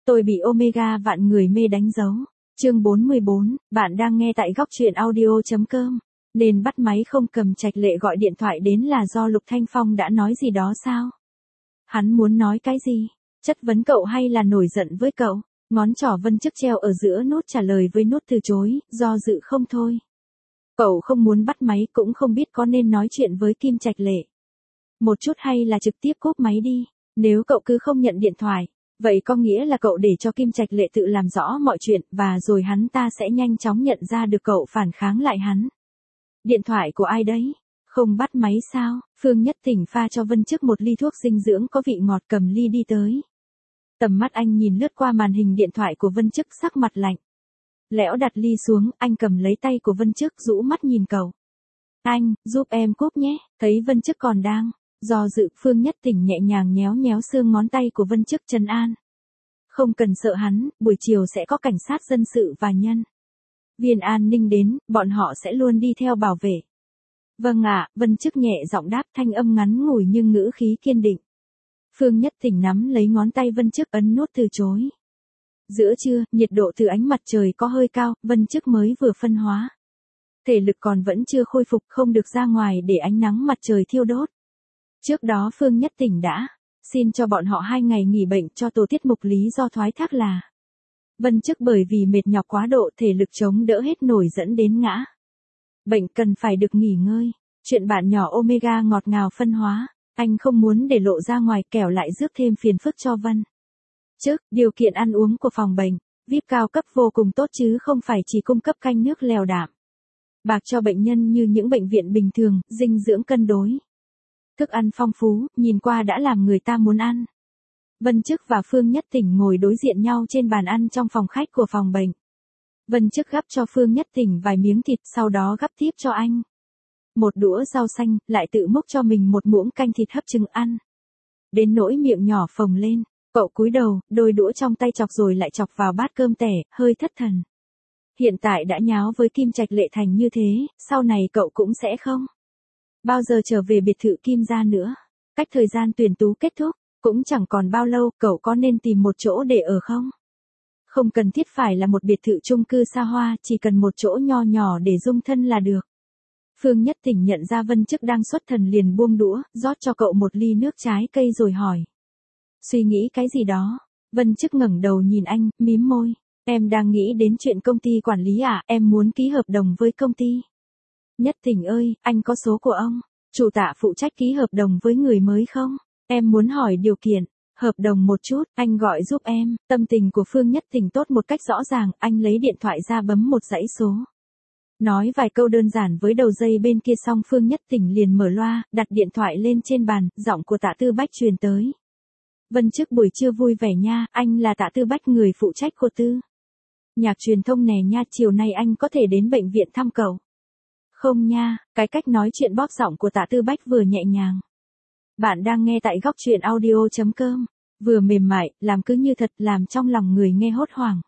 Tôi bị Omega vạn người mê đánh dấu. Chương 44, bạn đang nghe tại góc truyện audio.com. Nên bắt máy không cầm Trạch Lệ gọi điện thoại đến là do Lục Thanh Phong đã nói gì đó sao? Hắn muốn nói cái gì? Chất vấn cậu hay là nổi giận với cậu? Ngón trỏ Vân Chức treo ở giữa nút trả lời với nút từ chối, do dự không thôi. Cậu không muốn bắt máy cũng không biết có nên nói chuyện với Kim Trạch Lệ một chút hay là trực tiếp cúp máy đi. Nếu cậu cứ không nhận điện thoại, vậy có nghĩa là cậu để cho Kim Trạch Lệ tự làm rõ mọi chuyện và rồi hắn ta sẽ nhanh chóng nhận ra được cậu phản kháng lại hắn. Điện thoại của ai đấy? Không bắt máy sao? Phương Nhất Tỉnh pha cho Vân Chức một ly thuốc dinh dưỡng có vị ngọt cầm ly đi tới. Tầm mắt anh nhìn lướt qua màn hình điện thoại của Vân Chức sắc mặt lạnh. Lẽo đặt ly xuống, anh cầm lấy tay của Vân Chức rũ mắt nhìn cậu. Anh, giúp em cúp nhé. Thấy Vân Chức còn đang do dự, Phương Nhất Tỉnh nhẹ nhàng nhéo nhéo xương ngón tay của Vân Chức trấn an. Không cần sợ hắn, buổi chiều sẽ có cảnh sát dân sự và nhân viên an ninh đến, bọn họ sẽ luôn đi theo bảo vệ. Vâng ạ, Vân Chức nhẹ giọng đáp, thanh âm ngắn ngủi nhưng ngữ khí kiên định. Phương Nhất Tỉnh nắm lấy ngón tay Vân Chức ấn nút từ chối. Giữa trưa, nhiệt độ từ ánh mặt trời có hơi cao, Vân Chức mới vừa phân hóa. Thể lực còn vẫn chưa khôi phục, không được ra ngoài để ánh nắng mặt trời thiêu đốt. Trước đó Phương Nhất Tỉnh đã xin cho bọn họ 2 ngày nghỉ bệnh cho tổ tiết mục, lý do thoái thác là Vân Chức bởi vì mệt nhọc quá độ, thể lực chống đỡ hết nổi dẫn đến ngã bệnh, cần phải được nghỉ ngơi. Chuyện bạn nhỏ Omega ngọt ngào phân hóa, anh không muốn để lộ ra ngoài kẻo lại rước thêm phiền phức cho Vân Chức. Điều kiện ăn uống của phòng bệnh VIP cao cấp vô cùng tốt chứ không phải chỉ cung cấp canh nước lèo đạm bạc cho bệnh nhân như những bệnh viện bình thường, dinh dưỡng cân đối. Thức ăn phong phú, nhìn qua đã làm người ta muốn ăn. Vân Chức và Phương Nhất Tỉnh ngồi đối diện nhau trên bàn ăn trong phòng khách của phòng bệnh. Vân Chức gắp cho Phương Nhất Tỉnh vài miếng thịt, sau đó gắp tiếp cho anh một đũa rau xanh, lại tự múc cho mình một muỗng canh thịt hấp chừng ăn. Đến nỗi miệng nhỏ phồng lên, cậu cúi đầu, đôi đũa trong tay chọc rồi lại chọc vào bát cơm tẻ, hơi thất thần. Hiện tại đã nháo với Kim Trạch Lệ thành như thế, sau này cậu cũng sẽ không bao giờ trở về biệt thự Kim gia nữa. Cách thời gian tuyển tú kết thúc, cũng chẳng còn bao lâu, cậu có nên tìm một chỗ để ở không? Không cần thiết phải là một biệt thự chung cư xa hoa, chỉ cần một chỗ nho nhỏ để dung thân là được. Phương Nhất Tỉnh nhận ra Vân Chức đang xuất thần liền buông đũa, rót cho cậu một ly nước trái cây rồi hỏi. Suy nghĩ cái gì đó? Vân Chức ngẩng đầu nhìn anh, mím môi. Em đang nghĩ đến chuyện công ty quản lý à, em muốn ký hợp đồng với công ty. Nhất Tỉnh ơi, anh có số của ông chủ tạ phụ trách ký hợp đồng với người mới không? Em muốn hỏi điều kiện hợp đồng một chút, anh gọi giúp em. Tâm tình của Phương Nhất Tỉnh tốt một cách rõ ràng, anh lấy điện thoại ra bấm một dãy số. Nói vài câu đơn giản với đầu dây bên kia xong, Phương Nhất Tỉnh liền mở loa, đặt điện thoại lên trên bàn, giọng của Tạ Tư Bách truyền tới. Vân Chức buổi trưa vui vẻ nha, anh là Tạ Tư Bách, người phụ trách của Tư nhạc truyền thông nè nha, chiều nay anh có thể đến bệnh viện thăm cậu không nha? Cái cách nói chuyện bóp giọng của Tạ Tư Bách vừa nhẹ nhàng. Bạn đang nghe tại góc truyện audio.com. Vừa mềm mại, làm cứ như thật, làm trong lòng người nghe hốt hoảng.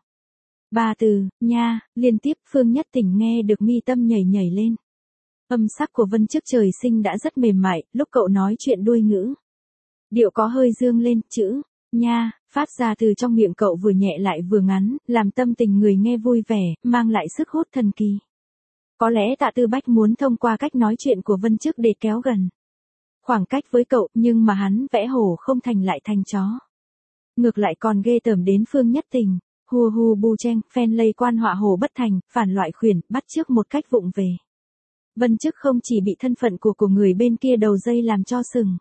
3 từ, nha, liên tiếp, Phương Nhất Tỉnh nghe được mi tâm nhảy nhảy lên. Âm sắc của Vân Chức trời sinh đã rất mềm mại, lúc cậu nói chuyện đuôi ngữ điệu có hơi dương lên, chữ nha phát ra từ trong miệng cậu vừa nhẹ lại vừa ngắn, làm tâm tình người nghe vui vẻ, mang lại sức hút thần kỳ. Có lẽ Tạ Tư Bách muốn thông qua cách nói chuyện của Vân Chức để kéo gần khoảng cách với cậu, nhưng mà hắn vẽ hổ không thành lại thành chó. Ngược lại còn ghê tởm đến Phương Nhất Tỉnh. Hua hu bu chen, phen lây quan họa hổ bất thành, phản loại khuyển, bắt chước một cách vụng về. Vân Chức không chỉ bị thân phận của người bên kia đầu dây làm cho sừng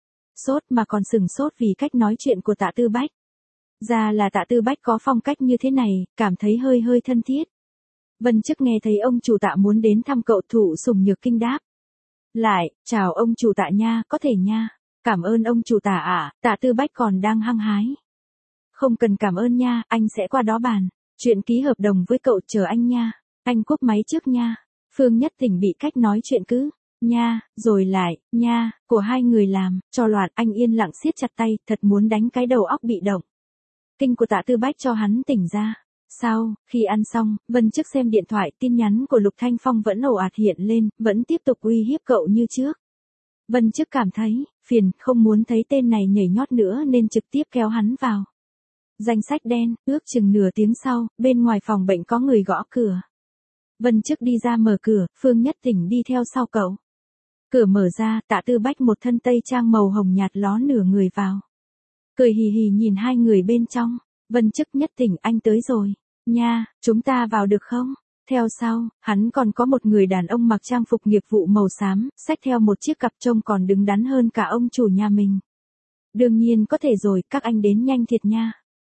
sốt mà còn sừng sốt vì cách nói chuyện của Tạ Tư Bách. Ra là Tạ Tư Bách có phong cách như thế này, cảm thấy hơi hơi thân thiết. Vân Chức nghe thấy ông chủ Tạ muốn đến thăm cậu, Thụ Sùng Nhược Kinh đáp lại, chào ông chủ Tạ nha, có thể nha. Cảm ơn ông chủ Tạ ạ. Tạ Tư Bách còn đang hăng hái. Không cần cảm ơn nha, anh sẽ qua đó bàn chuyện ký hợp đồng với cậu, chờ anh nha. Anh cúp máy trước nha. Phương Nhất Tỉnh bị cách nói chuyện cứ nha, rồi lại nha của hai người làm cho loạn, anh yên lặng siết chặt tay, thật muốn đánh cái đầu óc bị động kinh của Tạ Tư Bách cho hắn tỉnh ra. Sau khi ăn xong, Vân Chức xem điện thoại, tin nhắn của Lục Thanh Phong vẫn ồ ạt hiện lên, vẫn tiếp tục uy hiếp cậu như trước. Vân Chức cảm thấy phiền, không muốn thấy tên này nhảy nhót nữa nên trực tiếp kéo hắn vào Danh sách đen, ước chừng nửa tiếng sau, bên ngoài phòng bệnh có người gõ cửa. Vân Chức đi ra mở cửa, Phương Nhất Tỉnh đi theo sau cậu. Cửa mở ra, Tạ Tư Bách một thân tây trang màu hồng nhạt ló nửa người vào. Cười hì hì nhìn hai người bên trong. Vân Chức: Nhất Tỉnh, anh tới rồi. Nha, chúng ta vào được không? Theo sau, hắn còn có một người đàn ông mặc trang phục nghiệp vụ màu xám, xách theo một chiếc cặp trông còn đứng đắn hơn cả ông chủ nhà mình. Đương nhiên có thể rồi, các anh đến nhanh thiệt nha.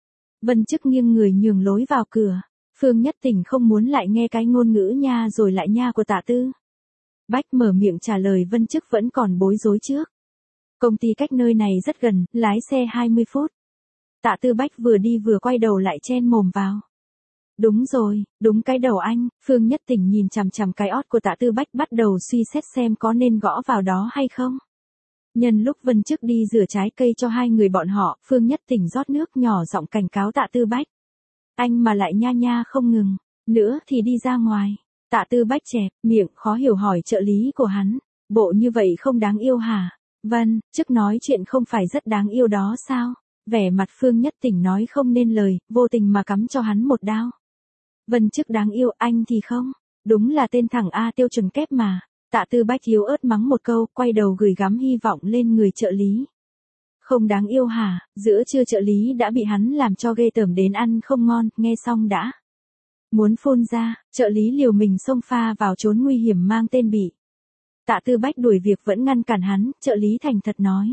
Vân Chức nghiêng người nhường lối vào cửa. Phương Nhất Tỉnh không muốn lại nghe cái ngôn ngữ nha rồi lại nha của Tạ Tư Bách mở miệng trả lời, Vân Chức vẫn còn bối rối trước. Công ty cách nơi này rất gần, lái xe 20 phút. Tạ Tư Bách vừa đi vừa quay đầu lại chen mồm vào. Đúng rồi, đúng cái đầu anh. Phương Nhất Tỉnh nhìn chằm chằm cái ót của Tạ Tư Bách, bắt đầu suy xét xem có nên gõ vào đó hay không. Nhân lúc Vân Chức đi rửa trái cây cho hai người bọn họ, Phương Nhất Tỉnh rót nước nhỏ giọng cảnh cáo Tạ Tư Bách. Anh mà lại nha nha không ngừng, nữa thì đi ra ngoài. Tạ Tư Bách chẹp miệng khó hiểu hỏi trợ lý của hắn. Bộ như vậy không đáng yêu hả? Vân Chức nói chuyện không phải rất đáng yêu đó sao? Vẻ mặt Phương Nhất Tỉnh nói không nên lời, vô tình mà cắm cho hắn một đao. Vân Chức: đáng yêu, anh thì không. Đúng là tên thằng A tiêu chuẩn kép mà. Tạ Tư Bách yếu ớt mắng một câu, quay đầu gửi gắm hy vọng lên người trợ lý. Không đáng yêu hả? Giữa trưa trợ lý đã bị hắn làm cho ghê tởm đến ăn không ngon, nghe xong đã muốn phun ra. Trợ lý liều mình xông pha vào trốn nguy hiểm mang tên Bị. Tạ Tư Bách đuổi việc vẫn ngăn cản hắn, trợ lý thành thật nói.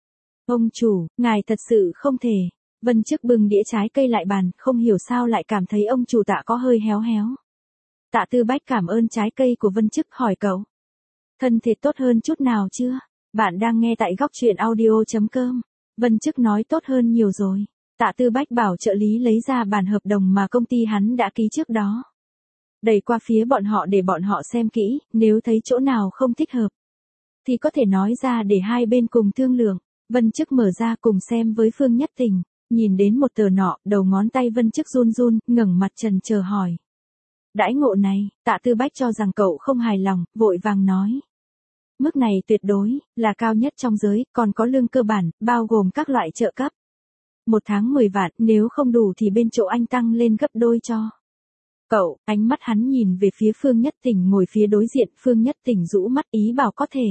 Ông chủ, ngài thật sự không thể. Vân Chức bưng đĩa trái cây lại bàn, không hiểu sao lại cảm thấy ông chủ Tạ có hơi héo héo. Tạ Tư Bách cảm ơn trái cây của Vân Chức, hỏi cậu. Thân thể tốt hơn chút nào chưa? Bạn đang nghe tại góc truyện audio.com. Vân Chức nói tốt hơn nhiều rồi. Tạ Tư Bách bảo trợ lý lấy ra bản hợp đồng mà công ty hắn đã ký trước đó. Đẩy qua phía bọn họ để bọn họ xem kỹ, nếu thấy chỗ nào không thích hợp thì có thể nói ra để hai bên cùng thương lượng. Vân Chức mở ra cùng xem với Phương Nhất Tỉnh. Nhìn đến một tờ nọ, đầu ngón tay Vân Chức run run, ngẩng mặt trần chờ hỏi. Đãi ngộ này, Tạ Tư Bách cho rằng cậu không hài lòng, vội vàng nói. Mức này tuyệt đối là cao nhất trong giới, còn có lương cơ bản, bao gồm các loại trợ cấp. Một tháng 10 vạn, nếu không đủ thì bên chỗ anh tăng lên gấp đôi cho. Cậu, ánh mắt hắn nhìn về phía Phương Nhất Tỉnh ngồi phía đối diện, Phương Nhất Tỉnh rũ mắt ý bảo có thể.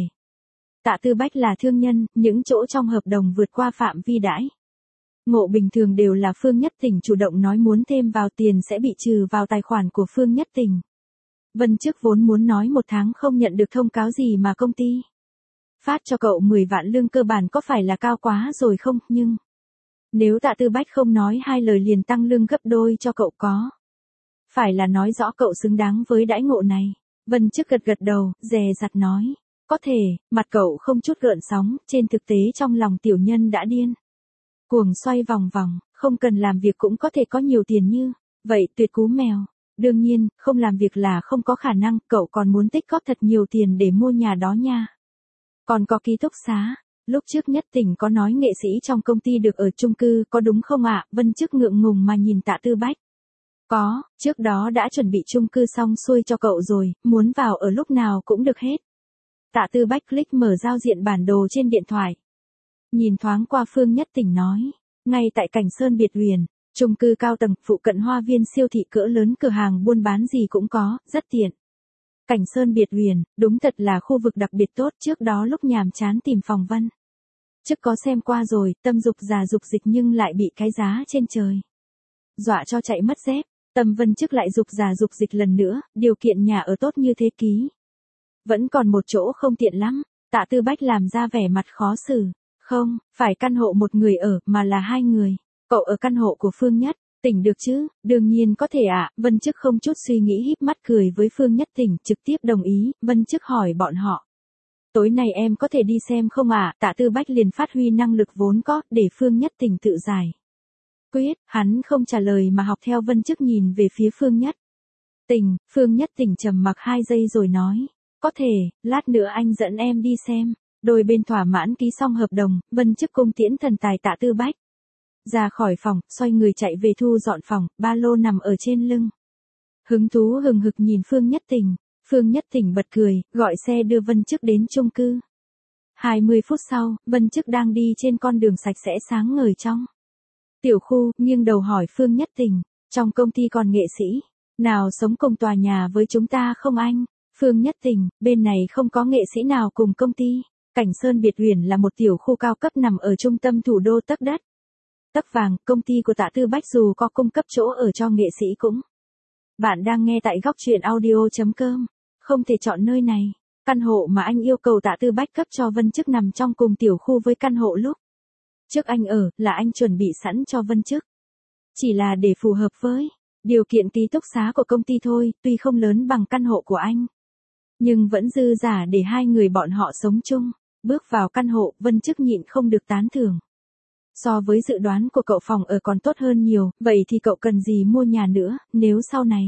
Tạ Tư Bách là thương nhân, những chỗ trong hợp đồng vượt qua phạm vi đãi ngộ bình thường đều là Phương Nhất Tỉnh chủ động nói muốn thêm vào, tiền sẽ bị trừ vào tài khoản của Phương Nhất Tỉnh. Vân Chức vốn muốn nói một tháng không nhận được thông cáo gì mà công ty phát cho cậu 10 vạn lương cơ bản có phải là cao quá rồi không, nhưng nếu Tạ Tư Bách không nói hai lời liền tăng lương gấp đôi cho cậu có phải là nói rõ cậu xứng đáng với đãi ngộ này. Vân Chức gật gật đầu, dè dặt nói. Có thể, mặt cậu không chút gợn sóng, trên thực tế trong lòng tiểu nhân đã điên cuồng xoay vòng vòng, không cần làm việc cũng có thể có nhiều tiền như vậy, tuyệt cú mèo. Đương nhiên, không làm việc là không có khả năng, cậu còn muốn tích góp thật nhiều tiền để mua nhà đó nha. Còn có ký túc xá, lúc trước Nhất Tỉnh có nói nghệ sĩ trong công ty được ở chung cư, có đúng không ạ? Vân Chức ngượng ngùng mà nhìn Tạ Tư Bách. Có, trước đó đã chuẩn bị chung cư xong xuôi cho cậu rồi, muốn vào ở lúc nào cũng được hết. Tạ Tư Bách click mở giao diện bản đồ trên điện thoại. Nhìn thoáng qua Phương Nhất Tỉnh nói, ngay tại Cảnh Sơn Biệt Huyền, chung cư cao tầng, phụ cận hoa viên siêu thị cỡ lớn, cửa hàng buôn bán gì cũng có, rất tiện. Cảnh Sơn Biệt Huyền, đúng thật là khu vực đặc biệt tốt, trước đó lúc nhàm chán tìm phòng Vân Chức có xem qua rồi, tâm dục già dục dịch nhưng lại bị cái giá trên trời dọa cho chạy mất dép. Tâm Vân Chức lại dục già dục dịch lần nữa, điều kiện nhà ở tốt như thế ký vẫn còn một chỗ không tiện lắm. Tạ Tư Bách làm ra vẻ mặt khó xử. Không, phải căn hộ một người ở, mà là hai người. Cậu ở căn hộ của Phương Nhất Tỉnh được chứ? Đương nhiên có thể ạ. Vân Chức không chút suy nghĩ híp mắt cười với Phương Nhất Tỉnh, trực tiếp đồng ý. Vân Chức hỏi bọn họ. Tối nay em có thể đi xem không ạ? Tạ Tư Bách liền phát huy năng lực vốn có, để Phương Nhất Tỉnh tự giải quyết. Hắn không trả lời mà học theo Vân Chức nhìn về phía Phương Nhất Tỉnh. Phương Nhất Tỉnh trầm mặc 2 giây rồi nói. Có thể, lát nữa anh dẫn em đi xem. Đôi bên thỏa mãn ký xong hợp đồng, Vân Chức cung tiễn thần tài Tạ Tư Bách ra khỏi phòng, xoay người chạy về thu dọn phòng, ba lô nằm ở trên lưng. Hứng thú hừng hực nhìn Phương Nhất Tỉnh. Phương Nhất Tỉnh bật cười, gọi xe đưa Vân Chức đến chung cư. 20 phút sau, Vân Chức đang đi trên con đường sạch sẽ sáng ngời trong Tiểu Khu nghiêng đầu hỏi Phương Nhất Tình, trong công ty còn nghệ sĩ nào sống cùng tòa nhà với chúng ta không anh? Phương Nhất Tình, bên này không có nghệ sĩ nào cùng công ty. Cảnh Sơn Biệt Uyển là một tiểu khu cao cấp nằm ở trung tâm thủ đô tấc đất tấc vàng, công ty của Tạ Tư Bách dù có cung cấp chỗ ở cho nghệ sĩ cũng. Bạn đang nghe tại góc truyện audio.com, không thể chọn nơi này. Căn hộ mà anh yêu cầu Tạ Tư Bách cấp cho Vân Chức nằm trong cùng tiểu khu với căn hộ lúc trước anh ở, là anh chuẩn bị sẵn cho Vân Chức. Chỉ là để phù hợp với điều kiện ký túc xá của công ty thôi, tuy không lớn bằng căn hộ của anh, nhưng vẫn dư giả để hai người bọn họ sống chung. Bước vào căn hộ, Vân Chức nhịn không được tán thưởng. So với dự đoán của cậu, phòng ở còn tốt hơn nhiều, vậy thì cậu cần gì mua nhà nữa, nếu sau này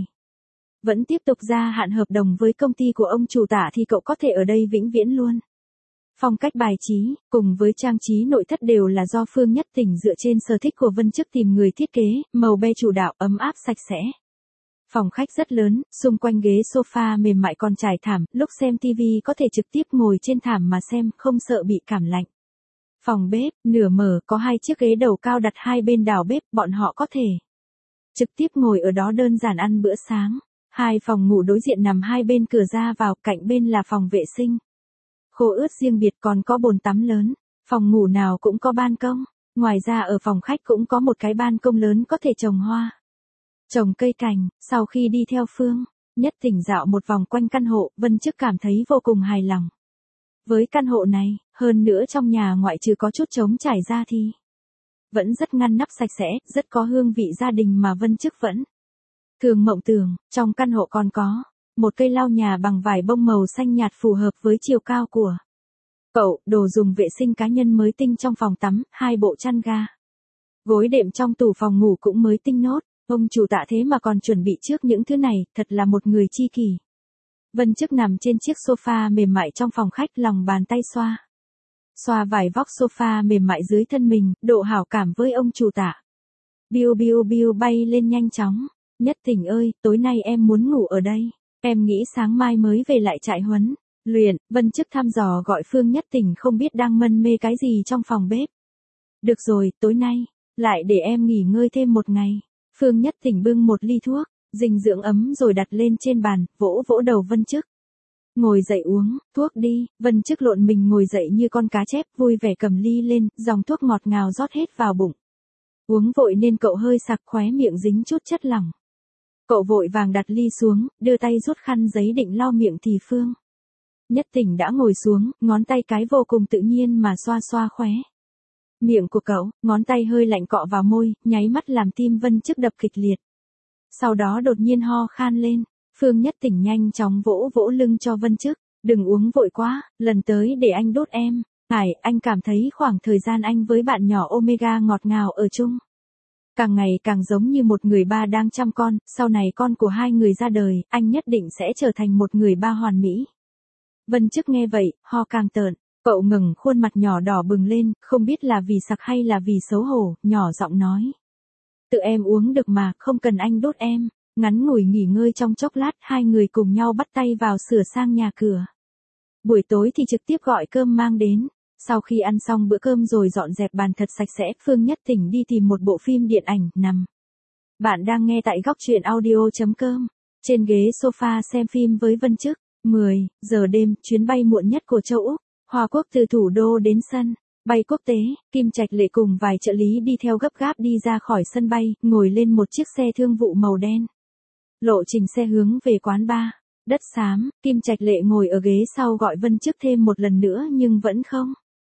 vẫn tiếp tục gia hạn hợp đồng với công ty của ông chủ Tạ thì cậu có thể ở đây vĩnh viễn luôn. Phong cách bài trí, cùng với trang trí nội thất đều là do Phương Nhất Tình dựa trên sở thích của Vân Chức tìm người thiết kế, màu be chủ đạo, ấm áp sạch sẽ. Phòng khách rất lớn, xung quanh ghế sofa mềm mại còn trải thảm, lúc xem TV có thể trực tiếp ngồi trên thảm mà xem, không sợ bị cảm lạnh. Phòng bếp, nửa mở, có 2 chiếc ghế đầu cao đặt hai bên đảo bếp, bọn họ có thể trực tiếp ngồi ở đó đơn giản ăn bữa sáng. 2 phòng ngủ đối diện nằm hai bên cửa ra vào, cạnh bên là phòng vệ sinh khô ướt riêng biệt, còn có bồn tắm lớn. Phòng ngủ nào cũng có ban công. Ngoài ra ở phòng khách cũng có một cái ban công lớn có thể trồng hoa, trồng cây cảnh. Sau khi đi theo Phương Nhất Tình dạo một vòng quanh căn hộ, Vân Chức cảm thấy vô cùng hài lòng với căn hộ này. Hơn nữa trong nhà ngoại trừ có chút trống trải ra thì vẫn rất ngăn nắp sạch sẽ, rất có hương vị gia đình mà Vân Chức vẫn thường mộng tưởng. Trong căn hộ còn có một cây lau nhà bằng vải bông màu xanh nhạt phù hợp với chiều cao của cậu, đồ dùng vệ sinh cá nhân mới tinh trong phòng tắm, 2 bộ chăn ga, gối đệm trong tủ phòng ngủ cũng mới tinh nốt. Ông chủ Tạ thế mà còn chuẩn bị trước những thứ này, thật là một người chi kỷ. Vân Chức nằm trên chiếc sofa mềm mại trong phòng khách, lòng bàn tay xoa vải vóc sofa mềm mại dưới thân mình, độ hảo cảm với ông chủ Tạ biu biu biu bay lên nhanh chóng. Nhất Tình ơi, tối nay em muốn ngủ ở đây. Em nghĩ sáng mai mới về lại trại huấn luyện. Vân Chức thăm dò gọi Phương Nhất Tình, không biết đang mân mê cái gì trong phòng bếp. Được rồi, tối nay lại để em nghỉ ngơi thêm một ngày. Phương Nhất Tình bưng một ly thuốc dinh dưỡng ấm rồi đặt lên trên bàn, vỗ vỗ đầu Vân Chức. Ngồi dậy uống thuốc đi. Vân Chức lộn mình ngồi dậy như con cá chép, vui vẻ cầm ly lên, dòng thuốc ngọt ngào rót hết vào bụng. Uống vội nên cậu hơi sặc, khóe miệng dính chút chất lỏng. Cậu vội vàng đặt ly xuống, đưa tay rút khăn giấy định lau miệng thì Phương Nhất Tình đã ngồi xuống, ngón tay cái vô cùng tự nhiên mà xoa xoa khóe miệng của cậu, ngón tay hơi lạnh cọ vào môi, nháy mắt làm tim Vân Chức đập kịch liệt. Sau đó đột nhiên ho khan lên. Phương Nhất Tình nhanh chóng vỗ vỗ lưng cho Vân Chức. Đừng uống vội quá, lần tới để anh đốt em. Anh cảm thấy khoảng thời gian anh với bạn nhỏ Omega ngọt ngào ở chung, càng ngày càng giống như một người ba đang chăm con. Sau này con của hai người ra đời, anh nhất định sẽ trở thành một người ba hoàn mỹ. Vân Chức nghe vậy, ho càng tợn. Cậu ngừng khuôn mặt nhỏ đỏ bừng lên, không biết là vì sặc hay là vì xấu hổ, nhỏ giọng nói. Tự em uống được mà, không cần anh đốt em. Ngắn ngủi nghỉ ngơi trong chốc lát, hai người cùng nhau bắt tay vào sửa sang nhà cửa. Buổi tối thì trực tiếp gọi cơm mang đến. Sau khi ăn xong bữa cơm rồi dọn dẹp bàn thật sạch sẽ, Phương Nhất Tình đi tìm một bộ phim điện ảnh nằm. Bạn đang nghe tại góc truyện audio.com. Trên ghế sofa xem phim với Vân Chức. 10 giờ đêm, chuyến bay muộn nhất của châu Úc, Hoa Quốc từ thủ đô đến sân bay quốc tế. Kim Trạch Lệ cùng vài trợ lý đi theo gấp gáp đi ra khỏi sân bay, ngồi lên một chiếc xe thương vụ màu đen. Lộ trình xe hướng về quán bar đất xám. Kim Trạch Lệ ngồi ở ghế sau gọi Vân Chức thêm một lần nữa nhưng vẫn không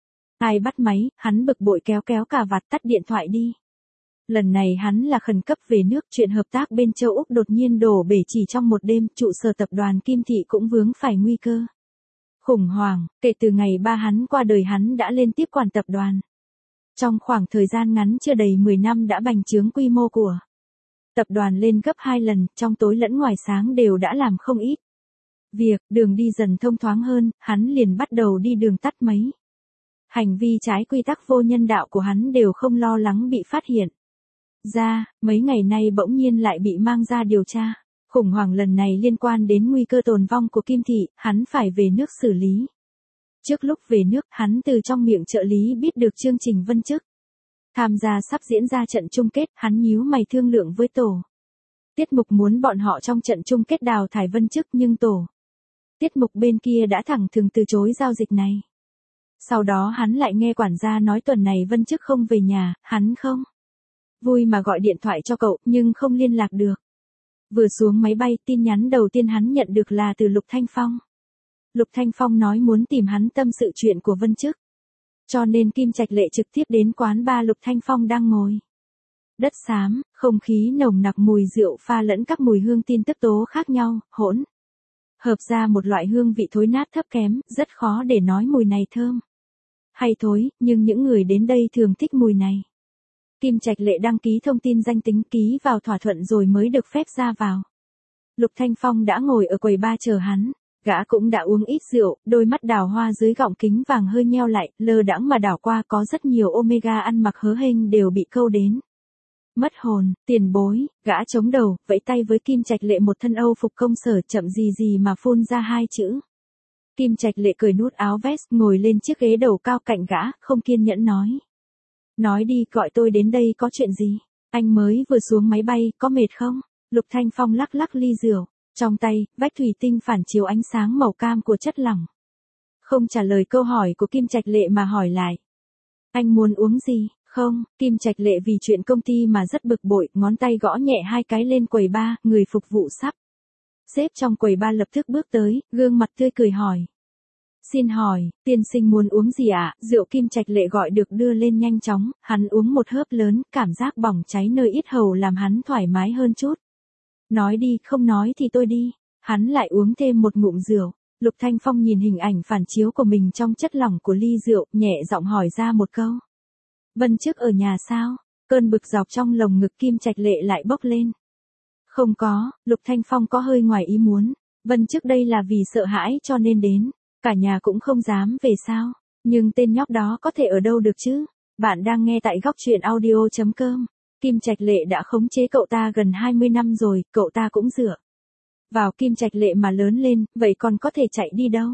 ai bắt máy. Hắn bực bội kéo cà vạt tắt điện thoại đi. Lần này hắn là khẩn cấp về nước, chuyện hợp tác bên châu Úc đột nhiên đổ bể chỉ trong một đêm. Trụ sở tập đoàn Kim Thị cũng vướng phải nguy cơ khủng hoảng. Kể từ ngày ba hắn qua đời, hắn đã lên tiếp quản tập đoàn. Trong khoảng thời gian ngắn chưa đầy 10 năm đã bành trướng quy mô của tập đoàn lên gấp 2 lần, trong tối lẫn ngoài sáng đều đã làm không ít việc. Đường đi dần thông thoáng hơn, hắn liền bắt đầu đi đường tắt mấy hành vi trái quy tắc vô nhân đạo của hắn đều không lo lắng bị phát hiện ra. Mấy ngày nay bỗng nhiên lại bị mang ra điều tra. Khủng hoảng lần này liên quan đến nguy cơ tồn vong của Kim Thị, hắn phải về nước xử lý. Trước lúc về nước, hắn từ trong miệng trợ lý biết được chương trình Vân Chức Tham gia sắp diễn ra trận chung kết, hắn nhíu mày thương lượng với tổ. Tiết mục muốn bọn họ trong trận chung kết đào thải Vân Chức nhưng tổ. Tiết mục bên kia đã thẳng thừng từ chối giao dịch này. Sau đó hắn lại nghe quản gia nói tuần này Vân Chức không về nhà, hắn không vui mà gọi điện thoại cho cậu nhưng không liên lạc được. Vừa xuống máy bay, tin nhắn đầu tiên hắn nhận được là từ Lục Thanh Phong. Lục Thanh Phong nói muốn tìm hắn tâm sự chuyện của Vân Chức. Cho nên Kim Trạch Lệ trực tiếp đến quán bar Lục Thanh Phong đang ngồi. Đất xám, không khí nồng nặc mùi rượu pha lẫn các mùi hương tin tức tố khác nhau, hỗn hợp ra một loại hương vị thối nát thấp kém, rất khó để nói mùi này thơm hay thối, nhưng những người đến đây thường thích mùi này. Kim Trạch Lệ đăng ký thông tin danh tính, ký vào thỏa thuận rồi mới được phép ra vào. Lục Thanh Phong đã ngồi ở quầy bar chờ hắn, gã cũng đã uống ít rượu, đôi mắt đào hoa dưới gọng kính vàng hơi nheo lại, lơ đãng mà đảo qua có rất nhiều Omega ăn mặc hớ hênh đều bị câu đến. Mất hồn, tiền bối, gã chống đầu, vẫy tay với Kim Trạch Lệ một thân Âu phục công sở, chậm gì gì mà phun ra hai chữ. Kim Trạch Lệ cởi nút áo vest, ngồi lên chiếc ghế đầu cao cạnh gã, không kiên nhẫn nói. Nói đi, gọi tôi đến đây có chuyện gì? Anh mới vừa xuống máy bay, có mệt không? Lục Thanh Phong lắc lắc ly rượu, trong tay, vách thủy tinh phản chiếu ánh sáng màu cam của chất lỏng. Không trả lời câu hỏi của Kim Trạch Lệ mà hỏi lại. Anh muốn uống gì? Không, Kim Trạch Lệ vì chuyện công ty mà rất bực bội, ngón tay gõ nhẹ hai cái lên quầy bar, người phục vụ sắp xếp trong quầy bar lập tức bước tới, gương mặt tươi cười hỏi. Xin hỏi, tiên sinh muốn uống gì ạ? Rượu Kim Trạch Lệ gọi được đưa lên nhanh chóng, hắn uống một hớp lớn, cảm giác bỏng cháy nơi yết hầu làm hắn thoải mái hơn chút. Nói đi, không nói thì tôi đi. Hắn lại uống thêm một ngụm rượu. Lục Thanh Phong nhìn hình ảnh phản chiếu của mình trong chất lỏng của ly rượu, nhẹ giọng hỏi ra một câu. Vân Chức ở nhà sao? Cơn bực dọc trong lồng ngực Kim Trạch Lệ lại bốc lên. Không có, Lục Thanh Phong có hơi ngoài ý muốn. Vân Chức đây là vì sợ hãi cho nên đến. Cả nhà cũng không dám về sao. Nhưng tên nhóc đó có thể ở đâu được chứ? Bạn đang nghe tại góc truyện audio.com. Kim Trạch Lệ đã khống chế cậu ta gần 20 năm rồi, cậu ta cũng dựa vào Kim Trạch Lệ mà lớn lên, vậy còn có thể chạy đi đâu?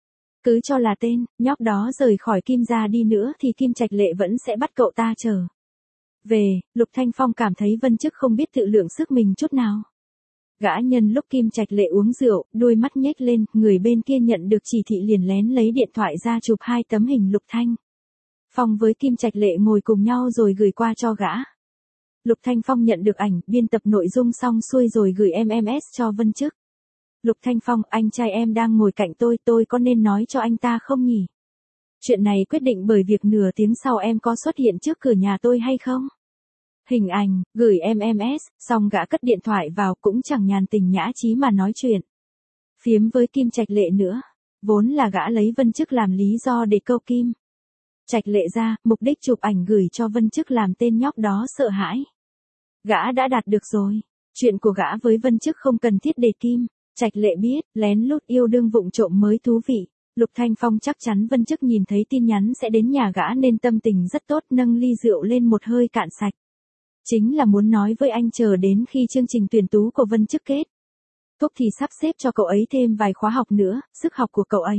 Cứ cho là tên, nhóc đó rời khỏi Kim gia đi nữa thì Kim Trạch Lệ vẫn sẽ bắt cậu ta trở về. Lục Thanh Phong cảm thấy Vân Chức không biết tự lượng sức mình chút nào. Gã nhân lúc Kim Trạch Lệ uống rượu, đôi mắt nhếch lên, người bên kia nhận được chỉ thị liền lén lấy điện thoại ra chụp hai tấm hình Lục Thanh Phong với Kim Trạch Lệ ngồi cùng nhau rồi gửi qua cho gã. Lục Thanh Phong nhận được ảnh, biên tập nội dung xong xuôi rồi gửi MMS cho Vân Chức. Lục Thanh Phong, anh trai em đang ngồi cạnh tôi có nên nói cho anh ta không nhỉ? Chuyện này quyết định bởi việc nửa tiếng sau em có xuất hiện trước cửa nhà tôi hay không? Hình ảnh, gửi MMS, xong gã cất điện thoại vào cũng chẳng nhàn tình nhã chí mà nói chuyện phiếm với Kim Trạch Lệ nữa. Vốn là gã lấy Vân Chức làm lý do để câu Kim Trạch Lệ ra, mục đích chụp ảnh gửi cho Vân Chức làm tên nhóc đó sợ hãi. Gã đã đạt được rồi. Chuyện của gã với Vân Chức không cần thiết để Kim Trạch Lệ biết, lén lút yêu đương vụng trộm mới thú vị. Lục Thanh Phong chắc chắn Vân Chức nhìn thấy tin nhắn sẽ đến nhà gã nên tâm tình rất tốt, nâng ly rượu lên một hơi cạn sạch. Chính là muốn nói với anh chờ đến khi chương trình tuyển tú của Vân Chức kết thúc thì sắp xếp cho cậu ấy thêm vài khóa học nữa, sức học của cậu ấy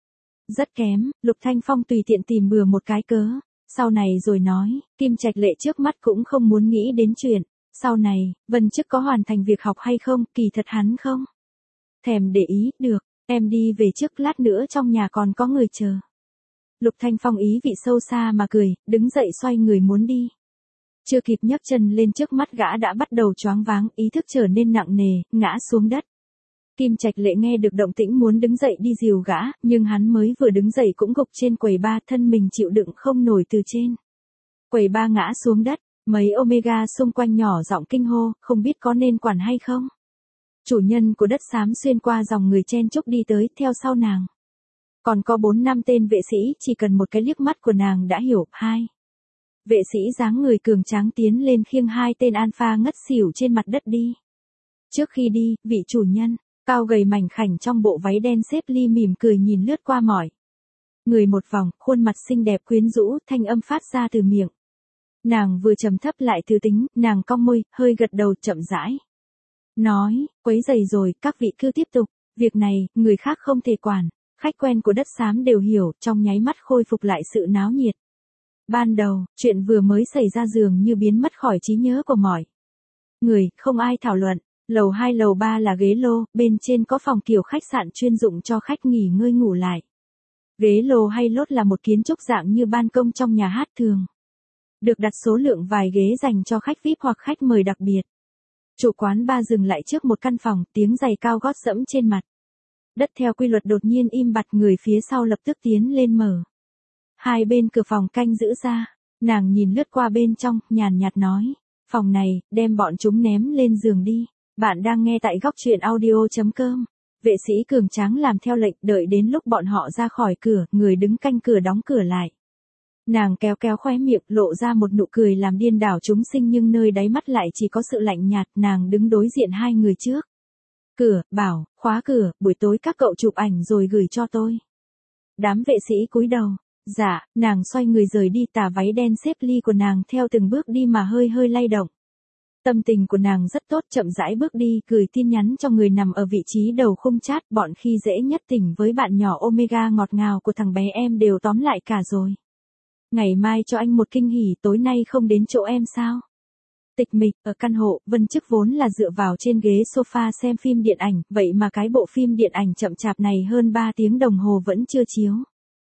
rất kém. Lục Thanh Phong tùy tiện tìm bừa một cái cớ, sau này rồi nói. Kim Trạch Lệ trước mắt cũng không muốn nghĩ đến chuyện sau này, Vân Chức có hoàn thành việc học hay không, kỳ thật hắn không thèm để ý. Được, em đi về trước, lát nữa trong nhà còn có người chờ. Lục Thanh Phong ý vị sâu xa mà cười, đứng dậy xoay người muốn đi. Chưa kịp nhấc chân lên, trước mắt gã đã bắt đầu choáng váng, ý thức trở nên nặng nề, ngã xuống đất. Kim Trạch Lệ nghe được động tĩnh muốn đứng dậy đi dìu gã, nhưng hắn mới vừa đứng dậy cũng gục trên quầy bar, thân mình chịu đựng không nổi từ trên quầy bar ngã xuống đất. Mấy Omega xung quanh nhỏ giọng kinh hô, không biết có nên quản hay không. Chủ nhân của đất xám xuyên qua dòng người chen chúc đi tới, theo sau nàng còn có 4-5 tên vệ sĩ, chỉ cần một cái liếc mắt của nàng đã hiểu. Hai vệ sĩ dáng người cường tráng tiến lên khiêng hai tên alpha ngất xỉu trên mặt đất đi. Trước khi đi, vị chủ nhân cao gầy mảnh khảnh trong bộ váy đen xếp ly mỉm cười nhìn lướt qua mỏi người một vòng, khuôn mặt xinh đẹp quyến rũ, thanh âm phát ra từ miệng nàng vừa trầm thấp lại thư tính. Nàng cong môi, hơi gật đầu, chậm rãi nói, quấy rầy rồi, các vị cứ tiếp tục, việc này người khác không thể quản. Khách quen của đất xám đều hiểu, trong nháy mắt khôi phục lại sự náo nhiệt. Ban đầu, chuyện vừa mới xảy ra dường như biến mất khỏi trí nhớ của mọi người, không ai thảo luận. Lầu 2 lầu 3 là ghế lô, bên trên có phòng kiểu khách sạn chuyên dụng cho khách nghỉ ngơi ngủ lại. Ghế lô hay lốt là một kiến trúc dạng như ban công trong nhà hát thường. Được đặt số lượng vài ghế dành cho khách VIP hoặc khách mời đặc biệt. Chủ quán bar dừng lại trước một căn phòng, tiếng giày cao gót dẫm trên mặt đất theo quy luật đột nhiên im bặt, người phía sau lập tức tiến lên mở. Hai bên cửa phòng canh giữ ra, nàng nhìn lướt qua bên trong, nhàn nhạt nói, phòng này, đem bọn chúng ném lên giường đi. Bạn đang nghe tại góc truyện audio.com. Vệ sĩ cường tráng làm theo lệnh, đợi đến lúc bọn họ ra khỏi cửa, người đứng canh cửa đóng cửa lại. Nàng kéo kéo khóe miệng, lộ ra một nụ cười làm điên đảo chúng sinh, nhưng nơi đáy mắt lại chỉ có sự lạnh nhạt. Nàng đứng đối diện hai người trước cửa, bảo, khóa cửa, buổi tối các cậu chụp ảnh rồi gửi cho tôi. Đám vệ sĩ cúi đầu. Dạ, nàng xoay người rời đi, tà váy đen xếp ly của nàng theo từng bước đi mà hơi hơi lay động. Tâm tình của nàng rất tốt, chậm rãi bước đi, gửi tin nhắn cho người nằm ở vị trí đầu khung chat, bọn khi dễ nhất tình với bạn nhỏ Omega ngọt ngào của thằng bé em đều tóm lại cả rồi. Ngày mai cho anh một kinh hỉ, tối nay không đến chỗ em sao? Tịch mịch, ở căn hộ, Vân Chức vốn là dựa vào trên ghế sofa xem phim điện ảnh, vậy mà cái bộ phim điện ảnh chậm chạp này hơn 3 tiếng đồng hồ vẫn chưa chiếu.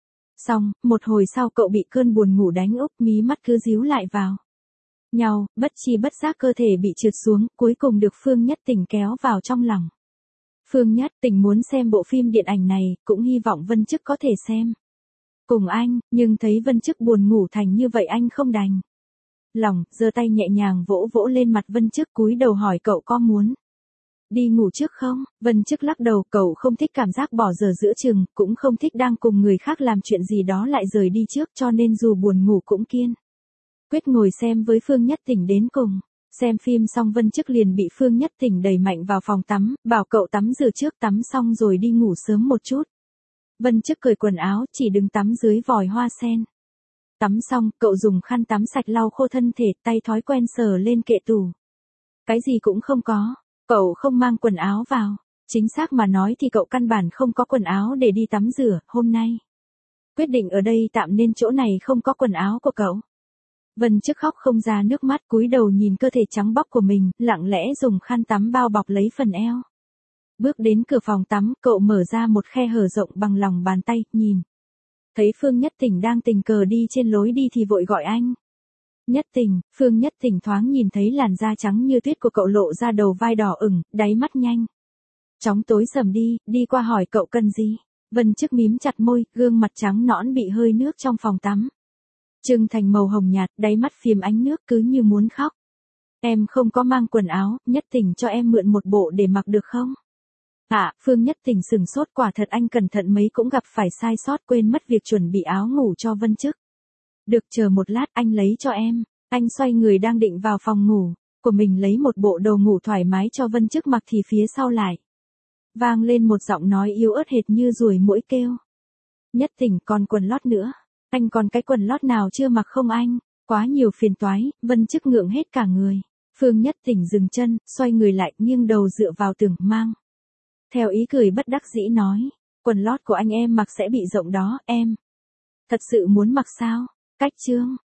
Xong, một hồi sau cậu bị cơn buồn ngủ đánh úp, mí mắt cứ díu lại vào nhau, bất chi bất giác cơ thể bị trượt xuống, cuối cùng được Phương Nhất Tình kéo vào trong lòng. Phương Nhất Tình muốn xem bộ phim điện ảnh này, cũng hy vọng Vân Chức có thể xem cùng anh, nhưng thấy Vân Chức buồn ngủ thành như vậy anh không đành lòng, giơ tay nhẹ nhàng vỗ vỗ lên mặt Vân Chức, cúi đầu hỏi cậu có muốn đi ngủ trước không? Vân Chức lắc đầu, cậu không thích cảm giác bỏ giờ giữa chừng, cũng không thích đang cùng người khác làm chuyện gì đó lại rời đi trước, cho nên dù buồn ngủ cũng kiên quyết ngồi xem với Phương Nhất Tình đến cùng. Xem phim xong Vân Chức liền bị Phương Nhất Tình đẩy mạnh vào phòng tắm, bảo cậu tắm rửa trước, tắm xong rồi đi ngủ sớm một chút. Vân Chức cởi quần áo, chỉ đứng tắm dưới vòi hoa sen. Tắm xong, cậu dùng khăn tắm sạch lau khô thân thể, tay thói quen sờ lên kệ tủ. Cái gì cũng không có, cậu không mang quần áo vào. Chính xác mà nói thì cậu căn bản không có quần áo để đi tắm rửa, hôm nay quyết định ở đây tạm nên chỗ này không có quần áo của cậu. Vân Chức khóc không ra nước mắt, cúi đầu nhìn cơ thể trắng bóc của mình, lặng lẽ dùng khăn tắm bao bọc lấy phần eo. Bước đến cửa phòng tắm, cậu mở ra một khe hở rộng bằng lòng bàn tay, nhìn thấy Phương Nhất Tình đang tình cờ đi trên lối đi thì vội gọi anh. Nhất Tình, Phương Nhất Tình thoáng nhìn thấy làn da trắng như tuyết của cậu lộ ra đầu vai đỏ ửng, đáy mắt nhanh chóng tối sầm đi qua hỏi cậu cần gì. Vân Chức mím chặt môi, gương mặt trắng nõn bị hơi nước trong phòng tắm trưng thành màu hồng nhạt, đáy mắt phiếm ánh nước cứ như muốn khóc. Em không có mang quần áo, Nhất Tình cho em mượn một bộ để mặc được không? Phương Nhất Tình sừng sốt, quả thật anh cẩn thận mấy cũng gặp phải sai sót, quên mất việc chuẩn bị áo ngủ cho Vân Chức. Được, chờ một lát anh lấy cho em. Anh xoay người đang định vào phòng ngủ của mình lấy một bộ đồ ngủ thoải mái cho Vân Chức mặc thì phía sau lại vang lên một giọng nói yếu ớt hệt như ruồi muỗi kêu. Nhất Tình, còn quần lót nữa. Anh còn cái quần lót nào chưa mặc không anh? Quá nhiều phiền toái, Vân Chức ngượng hết cả người. Phương Nhất Tình dừng chân, xoay người lại, nghiêng đầu dựa vào tường, mang theo ý cười bất đắc dĩ nói, quần lót của anh em mặc sẽ bị rộng đó, em thật sự muốn mặc sao? Cách chương